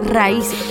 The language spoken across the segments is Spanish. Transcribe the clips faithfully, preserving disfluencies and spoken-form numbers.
Raíces.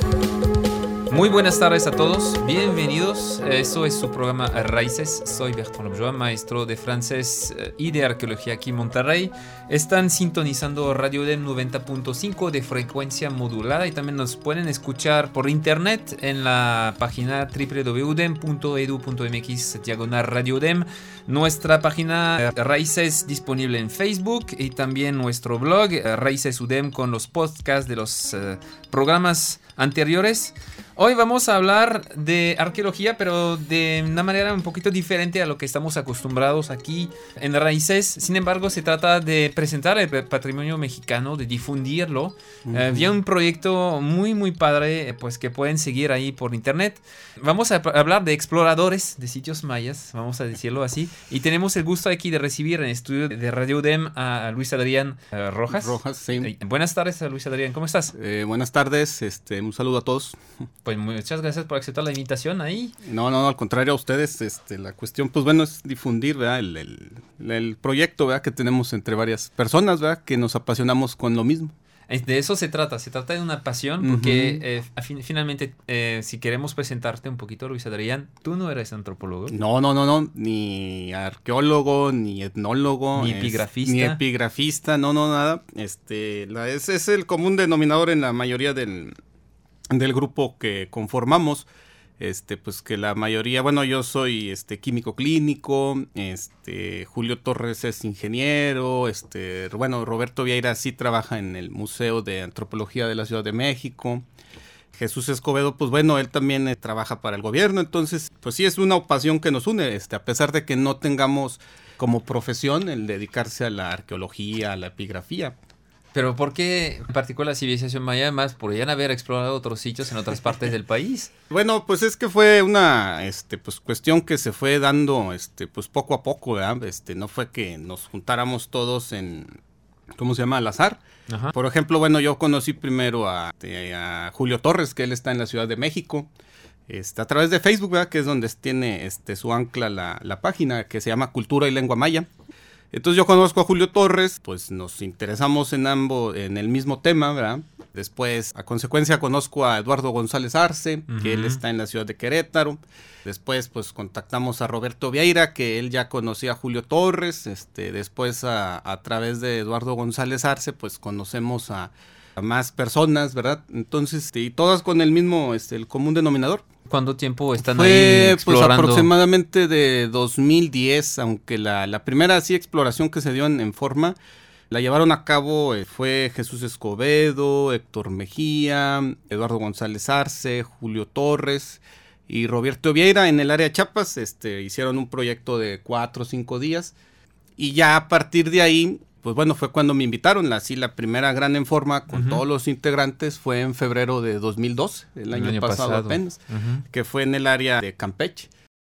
Muy buenas tardes a todos, bienvenidos. Esto es su programa Raíces. Soy Bertrand Lobjoa, maestro de francés y de arqueología aquí en Monterrey. Están sintonizando Radio UDEM noventa punto cinco de frecuencia modulada y también nos pueden escuchar por internet en la página doble u doble u doble u punto udem punto edu punto mx diagonal Radio UDEM. Nuestra página Raíces disponible en Facebook y también nuestro blog Raíces UDEM con los podcasts de los uh, programas anteriores. Hoy vamos a hablar de arqueología, pero de una manera un poquito diferente a lo que estamos acostumbrados aquí en Raíces. Sin embargo, se trata de presentar el patrimonio mexicano, de difundirlo. Uh-huh. Eh, había un proyecto muy, muy padre, pues que pueden seguir ahí por internet. Vamos a hablar de exploradores de sitios mayas, vamos a decirlo así. Y tenemos el gusto aquí de recibir en el estudio de Radio UDEM a Luis Adrián uh, Rojas. Rojas, sí. Eh, buenas tardes, Luis Adrián, ¿cómo estás? Eh, buenas tardes, este, un saludo a todos. Pues muchas gracias por aceptar la invitación ahí. No, no, al contrario a ustedes, este, la cuestión, pues bueno, es difundir, ¿verdad? El, el, el proyecto, ¿verdad? Que tenemos entre varias personas, ¿verdad? Que nos apasionamos con lo mismo. De eso se trata, se trata de una pasión, porque uh-huh. eh, fin, finalmente, eh, si queremos presentarte un poquito, Luis Adrián, tú no eres antropólogo. No, no, no, no, ni arqueólogo, ni etnólogo. Ni epigrafista. Es, ni epigrafista, no, no, nada. Este, la, ese es el común denominador en la mayoría del... del grupo que conformamos, este, pues que la mayoría, bueno, yo soy este químico clínico, este, Julio Torres es ingeniero, este, bueno, Roberto Vieira sí trabaja en el Museo de Antropología de la Ciudad de México, Jesús Escobedo, pues bueno, él también eh, trabaja para el gobierno, entonces, pues sí es una pasión que nos une, este, a pesar de que no tengamos como profesión el dedicarse a la arqueología, a la epigrafía. Pero ¿por qué en particular la civilización maya? Más podrían haber explorado otros sitios en otras partes del país. Bueno, pues es que fue una este, pues, cuestión que se fue dando este, pues, poco a poco, ¿verdad? Este, no fue que nos juntáramos todos en, ¿cómo se llama? Al azar. Ajá. Por ejemplo, bueno, yo conocí primero a, a Julio Torres, que él está en la Ciudad de México. Este, a través de Facebook, ¿verdad? Que es donde tiene este, su ancla la, la página, que se llama Cultura y Lengua Maya. Entonces yo conozco a Julio Torres, pues nos interesamos en ambos, en el mismo tema, ¿verdad? Después, a consecuencia, conozco a Eduardo González Arce, uh-huh. que él está en la ciudad de Querétaro. Después, pues contactamos a Roberto Vieira, que él ya conocía a Julio Torres. Este, después, a, a través de Eduardo González Arce, pues conocemos a, a más personas, ¿verdad? Entonces, y todas con el mismo, este, el común denominador. ¿Cuánto tiempo están Fue, ahí explorando? Pues aproximadamente de dos mil diez, aunque la, la primera sí exploración que se dio en, en forma la llevaron a cabo eh, fue Jesús Escobedo, Héctor Mejía, Eduardo González Arce, Julio Torres y Roberto Vieira en el área de Chiapas. Este, hicieron un proyecto de cuatro o cinco días y ya a partir de ahí, pues bueno, fue cuando me invitaron. La, sí, la primera gran en forma con uh-huh. todos los integrantes fue en febrero de dos mil doce, el año, el año pasado, pasado apenas, uh-huh. que fue en el área de Campeche,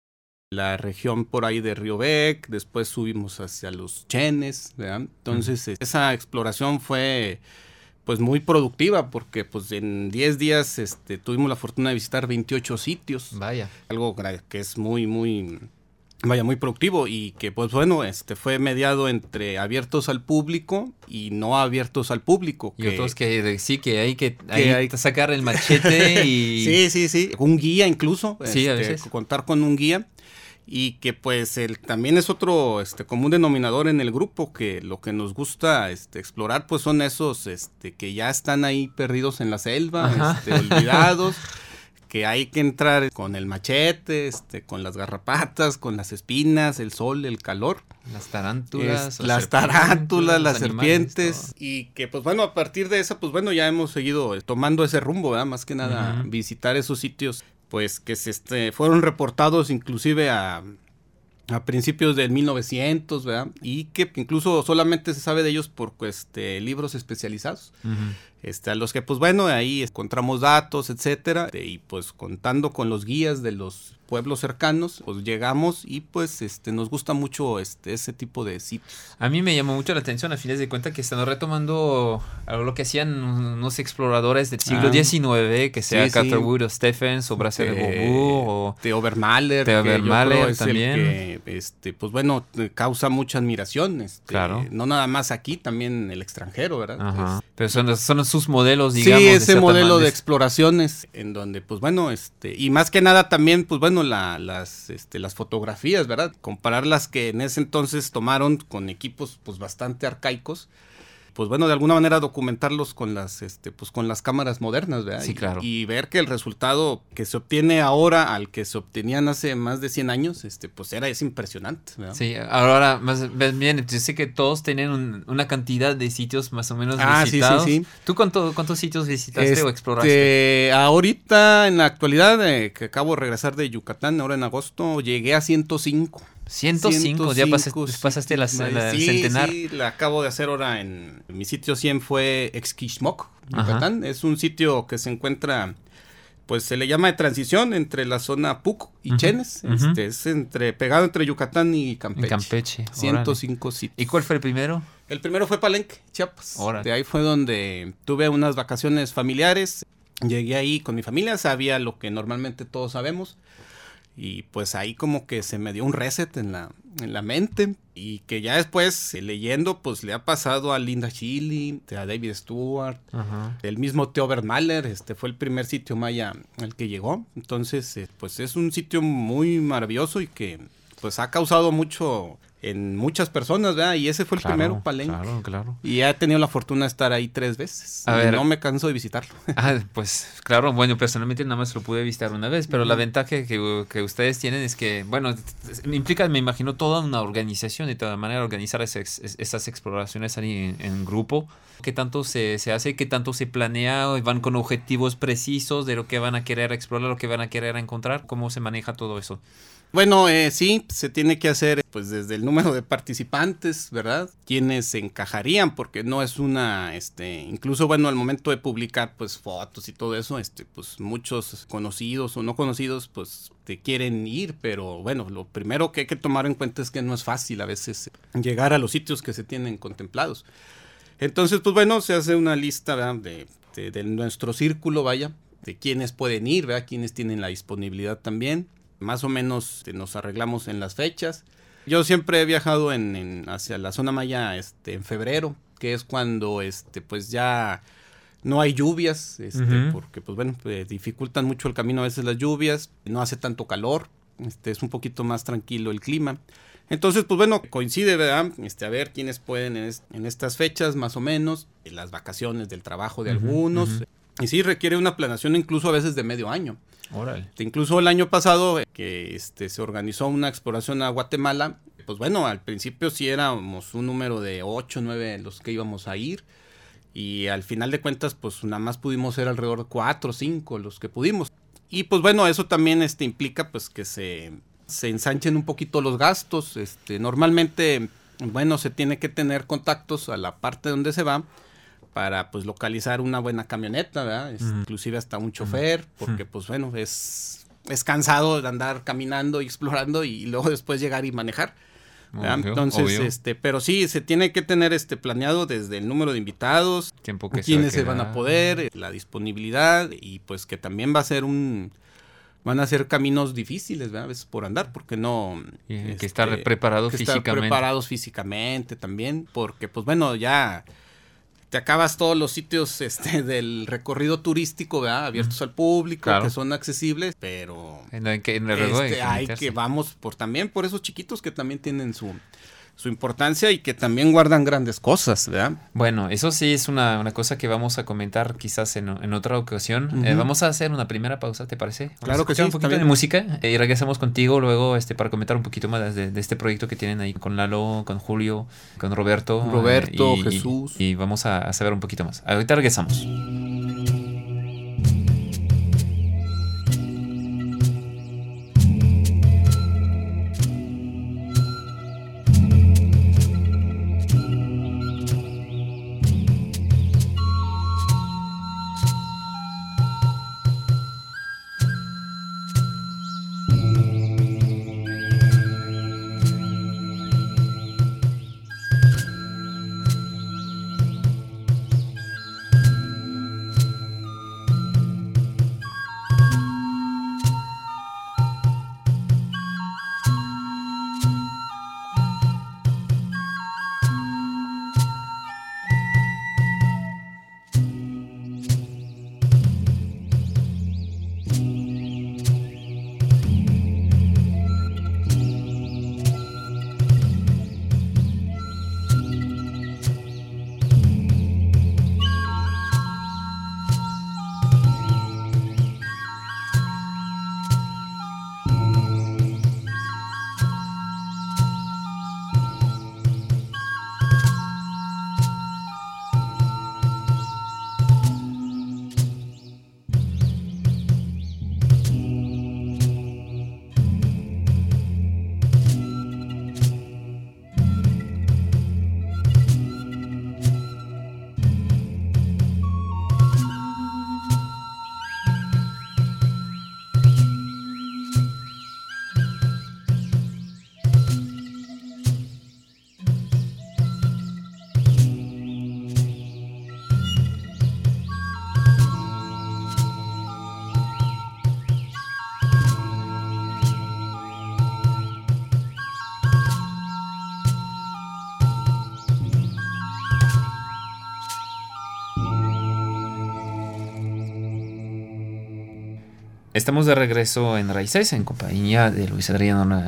la región por ahí de Río Bec. Después subimos hacia los Chenes, ¿verdad? Entonces, uh-huh. esa exploración fue pues muy productiva porque pues en diez días este, tuvimos la fortuna de visitar veintiocho sitios. Vaya. Algo que es muy, muy... Vaya, muy productivo y que pues bueno, este fue mediado entre abiertos al público y no abiertos al público. Y que, otros que sí, que hay que, que hay hay que sacar el machete y... sí, sí, sí, un guía incluso, sí, este, a veces. Contar con un guía y que pues el, también es otro este común denominador en el grupo, que lo que nos gusta este, explorar pues son esos este que ya están ahí perdidos en la selva, este, olvidados. Que hay que entrar con el machete, este, con las garrapatas, con las espinas, el sol, el calor. Las tarántulas. Es, las tarántulas, las serpientes. Y que pues bueno, a partir de esa, pues bueno, ya hemos seguido tomando ese rumbo, ¿verdad? Más que nada uh-huh. visitar esos sitios, pues que se este, fueron reportados inclusive a... a principios del mil novecientos, ¿verdad? Y que incluso solamente se sabe de ellos por este, libros especializados. Uh-huh. Este, a los que, pues bueno, ahí encontramos datos, etcétera. Y pues contando con los guías de los pueblos cercanos, pues llegamos y pues este nos gusta mucho este ese tipo de sitios. A mí me llamó mucho la atención, a fines de cuentas, que están retomando lo que hacían unos exploradores del siglo diecinueve, ah, que sea sí, Catherwood sí. o Stephens o Bracer de Beauvoir o de Obermaler, de Obermaler también. Que que, este, pues bueno, causa mucha admiración. Este, claro. No nada más aquí, también en el extranjero, ¿verdad? Ajá. Es, Pero son, son sus modelos, digamos. Sí, ese de modelo manera. de exploraciones en donde, pues bueno, este, y más que nada también, pues bueno, la, las, este, las fotografías, ¿verdad? Comparar las que en ese entonces tomaron con equipos, pues bastante arcaicos. Pues bueno, de alguna manera documentarlos con las, este, pues con las cámaras modernas, ¿verdad? Sí, claro. Y, y ver que el resultado que se obtiene ahora al que se obtenían hace más de cien años, este, pues era, es impresionante, ¿verdad? Sí, ahora más bien, yo sé que todos tienen un, una cantidad de sitios más o menos ah, visitados. Sí, sí, sí. ¿Tú cuánto, cuántos sitios visitaste este, o exploraste? Ahorita, en la actualidad, eh, que acabo de regresar de Yucatán, ahora en agosto, llegué a ciento cinco. ciento cinco, ya pasaste, pasaste la, la sí, centenar. Sí, la acabo de hacer ahora en mi sitio cien fue Exquixmoc, Yucatán. Ajá. Es un sitio que se encuentra, pues se le llama de transición entre la zona Puc y uh-huh. Chenes. Uh-huh. Este, es entre pegado entre Yucatán y Campeche. Y Campeche. ciento cinco órale. Sitios. ¿Y cuál fue el primero? El primero fue Palenque, Chiapas. Órale. De ahí fue donde tuve unas vacaciones familiares. Llegué ahí con mi familia, sabía lo que normalmente todos sabemos. Y pues ahí como que se me dio un reset en la, en la mente. Y que ya después, eh, leyendo, pues le ha pasado a Linda Chili, a David Stewart, uh-huh. el mismo Theo Bertmaler, este fue el primer sitio maya al que llegó. Entonces, eh, pues es un sitio muy maravilloso y que pues ha causado mucho en muchas personas, ¿verdad? Y ese fue el claro, primero, Palenque. Claro, claro. Y he tenido la fortuna de estar ahí tres veces. A y ver, no me canso de visitarlo. Ah, pues claro, bueno, personalmente nada más lo pude visitar una vez, pero uh-huh. la ventaja que, que ustedes tienen es que, bueno, implica, me imagino, toda una organización y toda manera de organizar esas, esas exploraciones ahí en, en grupo. ¿Qué tanto se, se hace? ¿Qué tanto se planea? ¿Van con objetivos precisos de lo que van a querer explorar, lo que van a querer encontrar? ¿Cómo se maneja todo eso? Bueno, eh, sí, se tiene que hacer pues desde el número de participantes, ¿verdad? Quienes se encajarían, porque no es una, este, incluso bueno, al momento de publicar pues fotos y todo eso, este, pues muchos conocidos o no conocidos pues te quieren ir, pero bueno, lo primero que hay que tomar en cuenta es que no es fácil a veces llegar a los sitios que se tienen contemplados. Entonces, pues bueno, se hace una lista, ¿verdad? De, de, de nuestro círculo, vaya, de quienes pueden ir, ¿verdad? Quienes tienen la disponibilidad también. Más o menos este, nos arreglamos en las fechas. Yo siempre he viajado en, en, hacia la zona maya este, en febrero, que es cuando este, pues ya no hay lluvias, este, uh-huh. porque pues bueno, pues, dificultan mucho el camino a veces las lluvias, no hace tanto calor, este, es un poquito más tranquilo el clima. Entonces, pues bueno, coincide, ¿verdad? Este, a ver quiénes pueden en, es, en estas fechas, más o menos, en las vacaciones del trabajo de uh-huh, algunos. Uh-huh. Y sí, requiere una planeación incluso a veces de medio año. Órale. Incluso el año pasado que este, se organizó una exploración a Guatemala, pues bueno, al principio sí éramos un número de ocho, nueve los que íbamos a ir. Y al final de cuentas, pues nada más pudimos ser alrededor de cuatro o cinco los que pudimos. Y pues bueno, eso también este, implica pues que se... se ensanchen un poquito los gastos. Este, normalmente, bueno, se tiene que tener contactos a la parte donde se va para pues localizar una buena camioneta, ¿verdad? Es, uh-huh. Inclusive hasta un chofer, porque uh-huh. pues bueno, es, es cansado de andar caminando y explorando y luego después llegar y manejar. Obvio, entonces, obvio. este, pero sí, se tiene que tener este planeado desde el número de invitados, tiempo que quiénes se, se van a poder, la disponibilidad y pues que también va a ser un... van a ser caminos difíciles, ¿verdad? A veces por andar, porque no... Y este, que estar preparado que físicamente. Estar preparados físicamente también, porque pues bueno, ya te acabas todos los sitios este del recorrido turístico, ¿verdad? Abiertos mm. al público, claro. que son accesibles, pero... En, que, en el este, hay que, vamos por también por esos chiquitos que también tienen su... su importancia y que también guardan grandes cosas, ¿verdad? Bueno, eso sí es una, una cosa que vamos a comentar quizás en, en otra ocasión. Uh-huh. Eh, vamos a hacer una primera pausa, ¿te parece? Vamos claro que sí. Un poquito de música eh, y regresamos contigo luego este para comentar un poquito más de, de este proyecto que tienen ahí con Lalo, con Julio, con Roberto. Roberto, eh, y, Jesús. Y, y vamos a, a saber un poquito más. Ahorita regresamos. Estamos de regreso en Raíces en compañía de Luis Adriano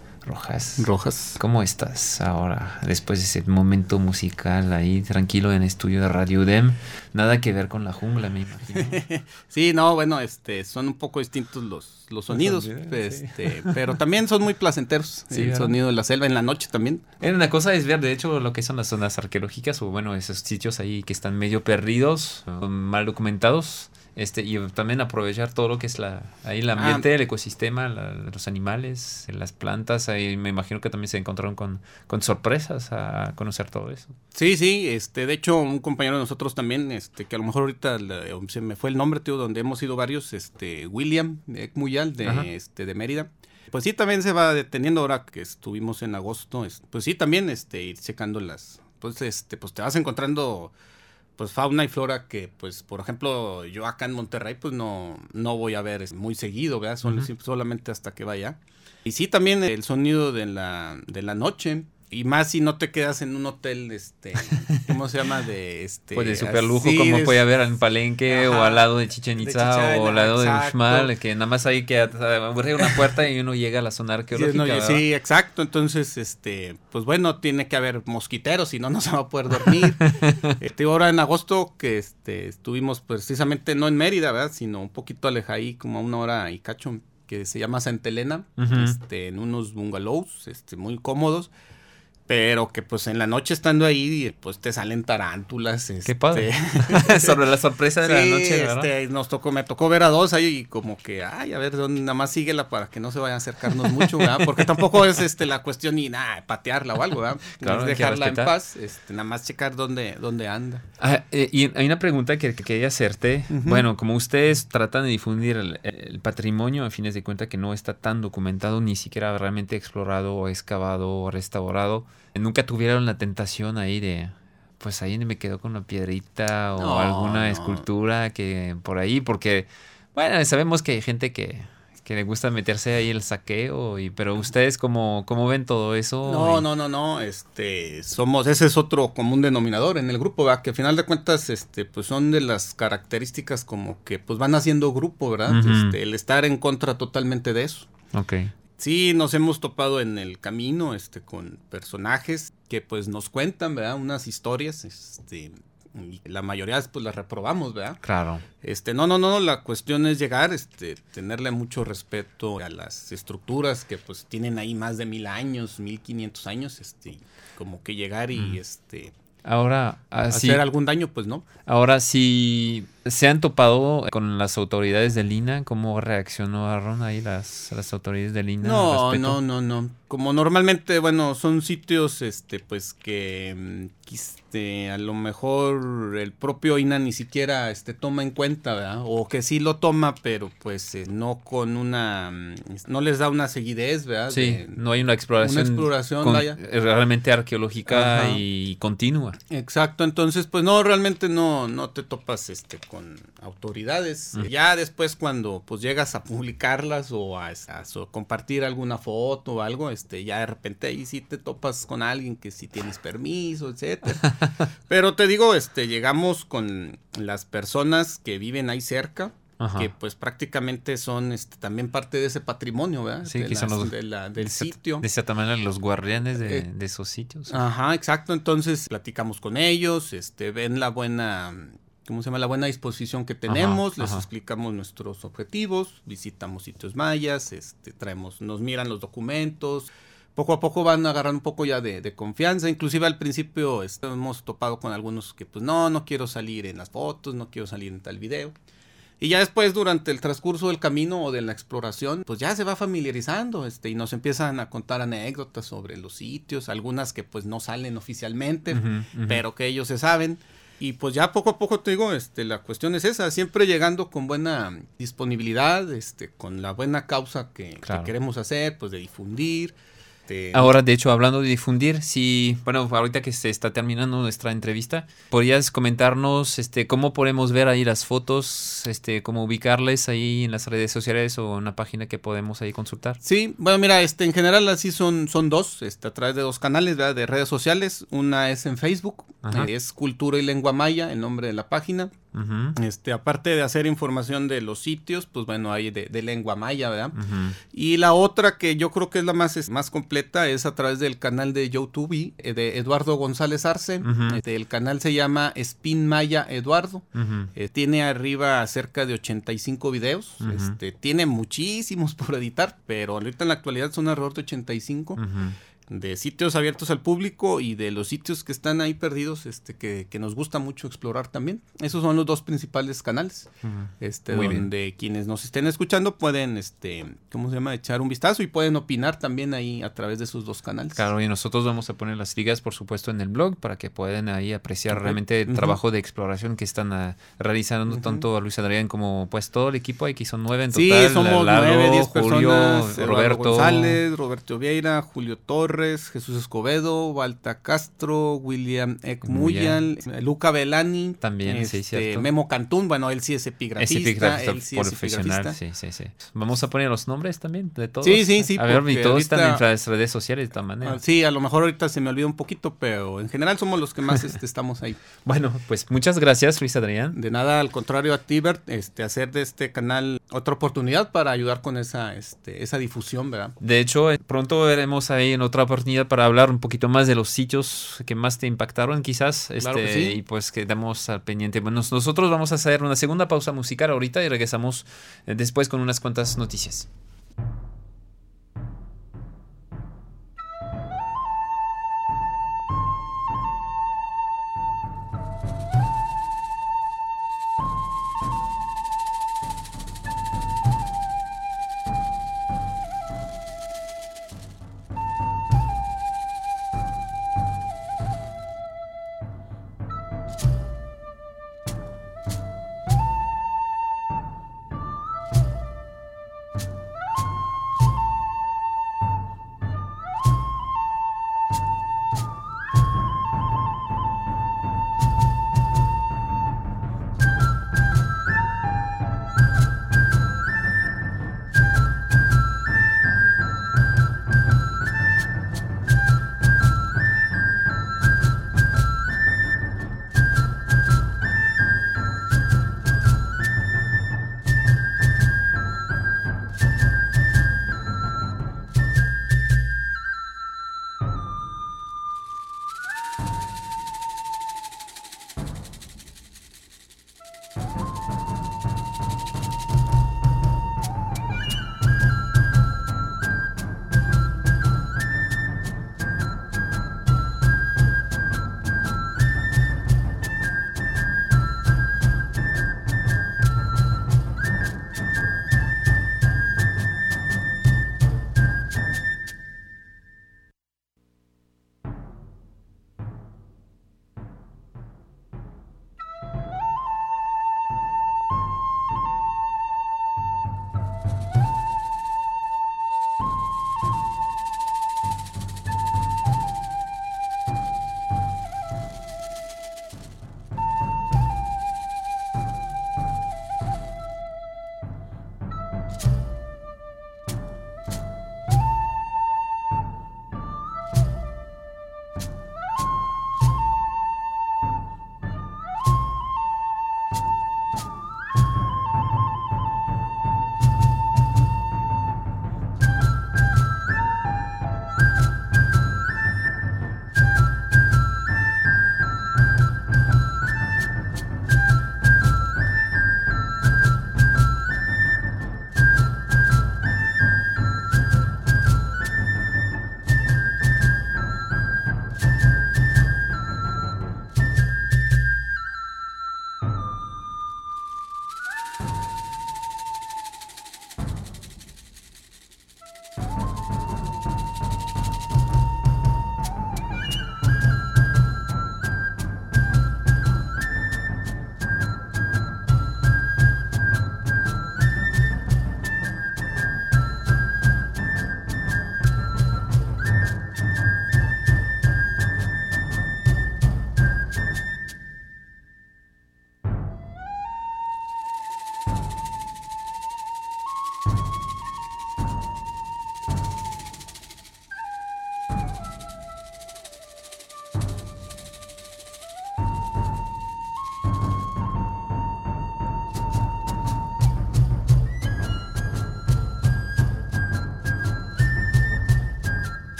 Rojas. Rojas. ¿Cómo estás ahora? Después de ese momento musical ahí tranquilo en el estudio de Radio U D E M. Nada que ver con la jungla, me imagino. Sí, no, bueno, este, son un poco distintos los, los sonidos, los sonidos este, sí. Pero también son muy placenteros. Sí, el ¿verdad? Sonido de la selva en la noche también. Una cosa es ver, de hecho, lo que son las zonas arqueológicas o bueno, esos sitios ahí que están medio perdidos, mal documentados. Este, y también aprovechar todo lo que es la ahí el ambiente, ah, el ecosistema, la, los animales, las plantas. Ahí me imagino que también se encontraron con, con sorpresas a conocer todo eso. Sí, sí, este, de hecho un compañero de nosotros también, este, que a lo mejor ahorita le, se me fue el nombre, tío, donde hemos ido varios, este, William de Muyal, de, este, de Mérida. Pues sí, también se va deteniendo ahora que estuvimos en agosto, es, pues sí, también este, ir checando las, pues este, pues te vas encontrando pues fauna y flora que, pues, por ejemplo, yo acá en Monterrey, pues, no, no voy a ver muy seguido, ¿verdad? Sol, uh-huh. Solamente hasta que vaya. Y sí, también el sonido de la, de la noche, y más si no te quedas en un hotel, este, ¿cómo se llama? De, este... Pues de super lujo, como puede haber en Palenque, ajá, o al lado de Chichén Itzá, o al lado exacto. de Uxmal, que nada más hay que abrir una puerta y uno llega a la zona arqueológica. Sí, no, sí, exacto, entonces, este, pues bueno, tiene que haber mosquiteros, si no, no se va a poder dormir. este, ahora en agosto, que este, estuvimos precisamente, no en Mérida, ¿verdad? Sino un poquito alejadí, como a una hora y cacho, que se llama Santa Elena, uh-huh. este, en unos bungalows, este, muy cómodos. Pero que pues en la noche estando ahí, pues te salen tarántulas. Este... Qué padre. Sobre la sorpresa de sí, la noche, ¿verdad? Este, nos tocó, me tocó ver a dos ahí y como que, ay, a ver, nada más síguela para que no se vaya a acercarnos mucho, ¿verdad? Porque tampoco es este la cuestión ni nada, patearla o algo, ¿verdad? Claro, es dejarla en paz, este, nada más checar dónde, dónde anda. Ah, eh, y hay una pregunta que, que quería hacerte. Uh-huh. Bueno, como ustedes tratan de difundir el, el patrimonio, a fines de cuentas que no está tan documentado, ni siquiera realmente explorado o excavado o restaurado, ¿nunca tuvieron la tentación ahí de, pues ahí me quedo con una piedrita o no, alguna no. escultura que por ahí? Porque, bueno, sabemos que hay gente que, que le gusta meterse ahí el saqueo, y, pero ustedes, ¿cómo, cómo ven todo eso? No, y... no, no, no, este, somos, ese es otro común denominador en el grupo, ¿verdad? Que al final de cuentas, este, pues son de las características como que, pues van haciendo grupo, ¿verdad? Uh-huh. Este, el estar en contra totalmente de eso. Ok. Sí, nos hemos topado en el camino, este, con personajes que, pues, nos cuentan, ¿verdad? Unas historias, este, y la mayoría, pues, las reprobamos, ¿verdad? Claro. Este, no, no, no, la cuestión es llegar, este, tenerle mucho respeto a las estructuras que, pues, tienen ahí más de mil años, mil quinientos años, este, como que llegar y, mm. este... Ahora, hacer sí, algún daño, pues no. Ahora, si se han topado con las autoridades del I N A, ¿cómo reaccionaron ahí las, las autoridades del I N A? No, no, no, no. Como normalmente, bueno, son sitios, este, pues que, este, a lo mejor el propio I N A ni siquiera, este, toma en cuenta, ¿verdad? O que sí lo toma, pero pues eh, no con una, no les da una seguidez, ¿verdad? Sí, de, no hay una exploración, una exploración con, vaya. realmente arqueológica. Ajá. Y continua. Exacto, entonces, pues no, realmente no, no te topas, este, con autoridades. Uh-huh. Ya después cuando, pues llegas a publicarlas o a, a, a compartir alguna foto o algo, este, ya de repente ahí sí te topas con alguien que sí tienes permiso, etcétera. Pero te digo, este, llegamos con las personas que viven ahí cerca, ajá, que pues prácticamente son este, también parte de ese patrimonio, ¿verdad? Sí, de que son los, de la, del de sitio. De cierta manera los guardianes de, eh, de esos sitios. Ajá, exacto. Entonces platicamos con ellos, este, ven la buena, ¿cómo se llama? La buena disposición que tenemos, ajá, les ajá. explicamos nuestros objetivos, visitamos sitios mayas, este, traemos, nos miran los documentos. Poco a poco van agarrando un poco ya de, de confianza, inclusive al principio este, hemos topado con algunos que pues no, no quiero salir en las fotos, no quiero salir en tal video. Y ya después durante el transcurso del camino o de la exploración, pues ya se va familiarizando este, y nos empiezan a contar anécdotas sobre los sitios, algunas que pues no salen oficialmente, uh-huh, uh-huh. pero que ellos se saben. Y pues ya poco a poco te digo, este, la cuestión es esa, siempre llegando con buena disponibilidad, este, con la buena causa que, claro. que queremos hacer, pues de difundir. Ahora, de hecho, hablando de difundir, si, bueno, ahorita que se está terminando nuestra entrevista, ¿podrías comentarnos este, cómo podemos ver ahí las fotos, este, cómo ubicarles ahí en las redes sociales o en una página que podemos ahí consultar? Sí, bueno, mira, este, en general así son, son dos, este, a través de dos canales, ¿verdad? De redes sociales. Una es en Facebook, eh, es Cultura y Lengua Maya, el nombre de la página. Uh-huh. Este, aparte de hacer información de los sitios, pues bueno, hay de, de lengua maya, ¿verdad? Uh-huh. Y la otra que yo creo que es la más, es, más completa es a través del canal de YouTube de Eduardo González Arce. Uh-huh. Este, el canal se llama Spin Maya Eduardo. Uh-huh. Eh, tiene arriba cerca de ochenta y cinco videos. Uh-huh. Este, tiene muchísimos por editar, pero ahorita en la actualidad son alrededor de ochenta y cinco. Uh-huh. De sitios abiertos al público y de los sitios que están ahí perdidos, este, que, que nos gusta mucho explorar también. Esos son los dos principales canales, uh-huh. este, Muy donde bien. Quienes nos estén escuchando pueden, este, ¿cómo se llama? Echar un vistazo y pueden opinar también ahí a través de esos dos canales. Claro, y nosotros vamos a poner las ligas, por supuesto, en el blog para que puedan ahí apreciar okay. realmente el uh-huh. trabajo de exploración que están uh, realizando uh-huh. tanto Luis Adrián como pues todo el equipo. Aquí son nueve en total. Sí, somos Lalo, nueve, diez Julio, personas. Roberto González, Roberto Vieira, Julio Torres, Jesús Escobedo, Balta Castro, William Ekmuyal, Luca Belani, también, este, sí, cierto. Memo Cantún, bueno, él sí es epigrafista, es epigrafista él sí profesional, es sí, sí, sí. Vamos a poner los nombres también de todos. Sí, sí, sí. A ver, y todos ahorita, están en las redes sociales de esta manera. Sí, a lo mejor ahorita se me olvida un poquito, pero en general somos los que más este, estamos ahí. Bueno, pues muchas gracias, Luis Adrián. De nada, al contrario a ti, Bert, este, hacer de este canal otra oportunidad para ayudar con esa, este, esa difusión, ¿verdad? De hecho, pronto veremos ahí en otra oportunidad para hablar un poquito más de los sitios que más te impactaron, quizás. Claro este, que sí. Y pues quedamos al pendiente. Bueno, nosotros vamos a hacer una segunda pausa musical ahorita y regresamos después con unas cuantas noticias.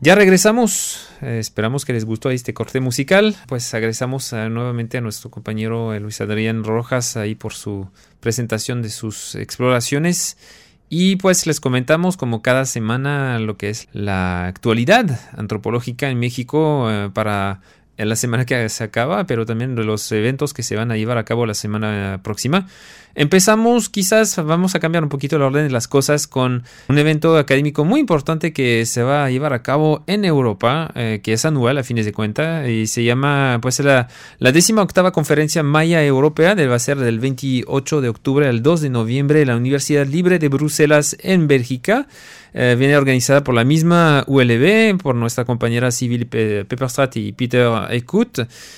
Ya regresamos, eh, esperamos que les gustó este corte musical, pues agradecemos uh, nuevamente a nuestro compañero eh, Luis Adrián Rojas ahí por su presentación de sus exploraciones y pues les comentamos como cada semana lo que es la actualidad antropológica en México eh, para la semana que se acaba, pero también de los eventos que se van a llevar a cabo la semana próxima. Empezamos, quizás vamos a cambiar un poquito el orden de las cosas con un evento académico muy importante que se va a llevar a cabo en Europa, eh, que es anual a fines de cuenta, y se llama pues la, la décima octava conferencia Maya Europea, va a ser del veintiocho de octubre al dos de noviembre en la Universidad Libre de Bruselas en Bélgica. Eh, viene organizada por la misma U L B, por nuestra compañera Civil Pepperstrat y Peter Ekut,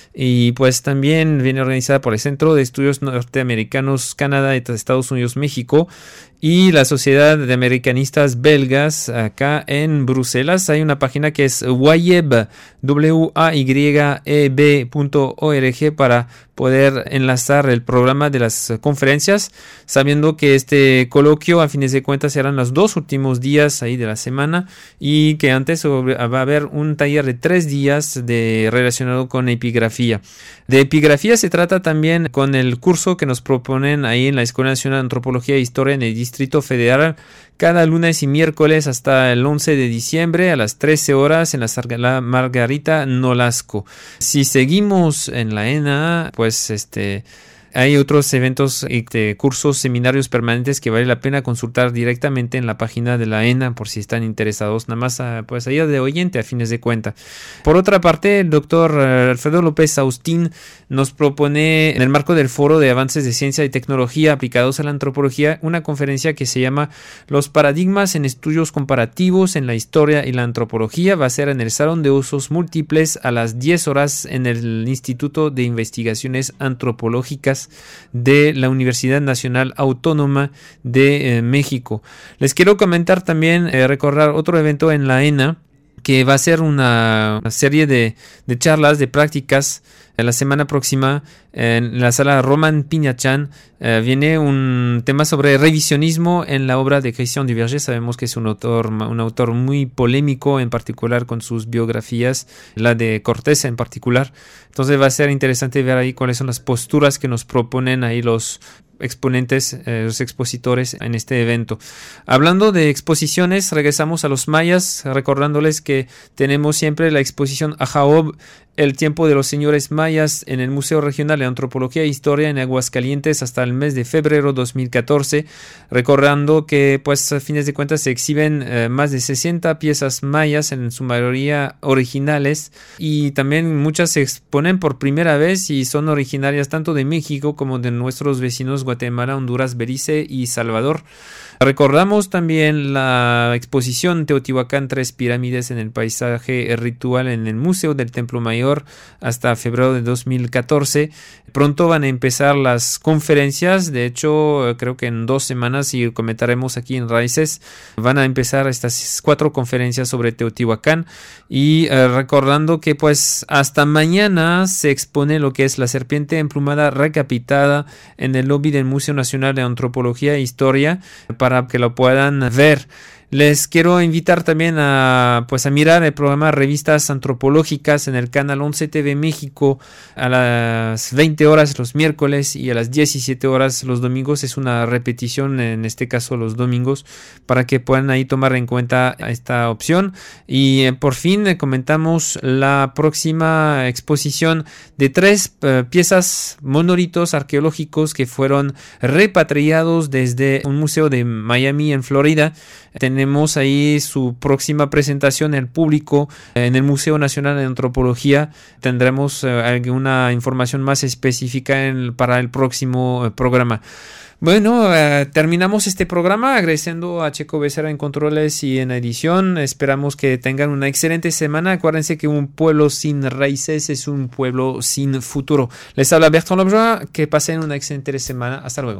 y pues también viene organizada por el Centro de Estudios Norteamericanos Canadá, Estados Unidos, México y la Sociedad de Americanistas Belgas acá en Bruselas. Hay una página que es wayeb, w a y e b punto org para poder enlazar el programa de las conferencias, sabiendo que este coloquio a fines de cuentas serán los dos últimos días ahí de la semana y que antes va a haber un taller de tres días de, relacionado con epigrafía. De epigrafía se trata también con el curso que nos proponen ahí en la Escuela Nacional de Antropología e Historia en el Distrito Federal cada lunes y miércoles hasta el once de diciembre a las trece horas en la Margarita Nolasco. Si seguimos en la ENA, pues este... hay otros eventos, este, cursos, seminarios permanentes que vale la pena consultar directamente en la página de la ENA por si están interesados, nada más a, pues allá de oyente a fines de cuenta. Por otra parte, el doctor Alfredo López Austín nos propone en el marco del Foro de Avances de Ciencia y Tecnología aplicados a la antropología una conferencia que se llama Los paradigmas en estudios comparativos en la historia y la antropología. Va a ser en el Salón de Usos Múltiples a las diez horas en el Instituto de Investigaciones Antropológicas de la Universidad Nacional Autónoma de eh, México. Les quiero comentar también, eh, recordar otro evento en la ENA que va a ser una, una serie de, de charlas, de prácticas. En la semana próxima, en la sala Roman Piñachán, eh, viene un tema sobre revisionismo en la obra de Christian Duverger. Sabemos que es un autor, un autor muy polémico, en particular con sus biografías, la de Cortés en particular. Entonces va a ser interesante ver ahí cuáles son las posturas que nos proponen ahí los exponentes, eh, los expositores en este evento. Hablando de exposiciones, regresamos a los mayas, recordándoles que tenemos siempre la exposición Ajaob, el tiempo de los señores mayas, en el Museo Regional de Antropología e Historia en Aguascalientes hasta el mes de febrero dos mil catorce, recordando que pues a fines de cuentas se exhiben eh, más de sesenta piezas mayas, en su mayoría originales, y también muchas se exponen por primera vez y son originarias tanto de México como de nuestros vecinos Guatemala, Honduras, Belice y Salvador. Recordamos también la exposición Teotihuacán, tres pirámides en el paisaje ritual en el Museo del Templo Mayor hasta febrero de dos mil catorce. Pronto van a empezar las conferencias, de hecho creo que en dos semanas, y comentaremos aquí en Raíces, van a empezar estas cuatro conferencias sobre Teotihuacán, y eh, recordando que pues hasta mañana se expone lo que es la serpiente emplumada recapitada en el lobby del Museo Nacional de Antropología e Historia para que lo puedan ver. Les quiero invitar también a, pues, a mirar el programa Revistas Antropológicas en el canal once T V México a las veinte horas los miércoles y a las diecisiete horas los domingos. Es una repetición, en este caso los domingos, para que puedan ahí tomar en cuenta esta opción. Y eh, por fin eh, comentamos la próxima exposición de tres eh, piezas, monolitos arqueológicos que fueron repatriados desde un museo de Miami en Florida. Tenemos ahí su próxima presentación al público en el Museo Nacional de Antropología. Tendremos eh, alguna información más específica en, para el próximo eh, programa. Bueno, eh, terminamos este programa agradeciendo a Checo Becerra en controles y en edición. Esperamos que tengan una excelente semana. Acuérdense que un pueblo sin raíces es un pueblo sin futuro. Les habla Bertrand Lobjoa. Que pasen una excelente semana. Hasta luego.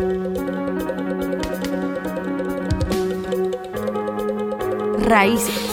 Raíces.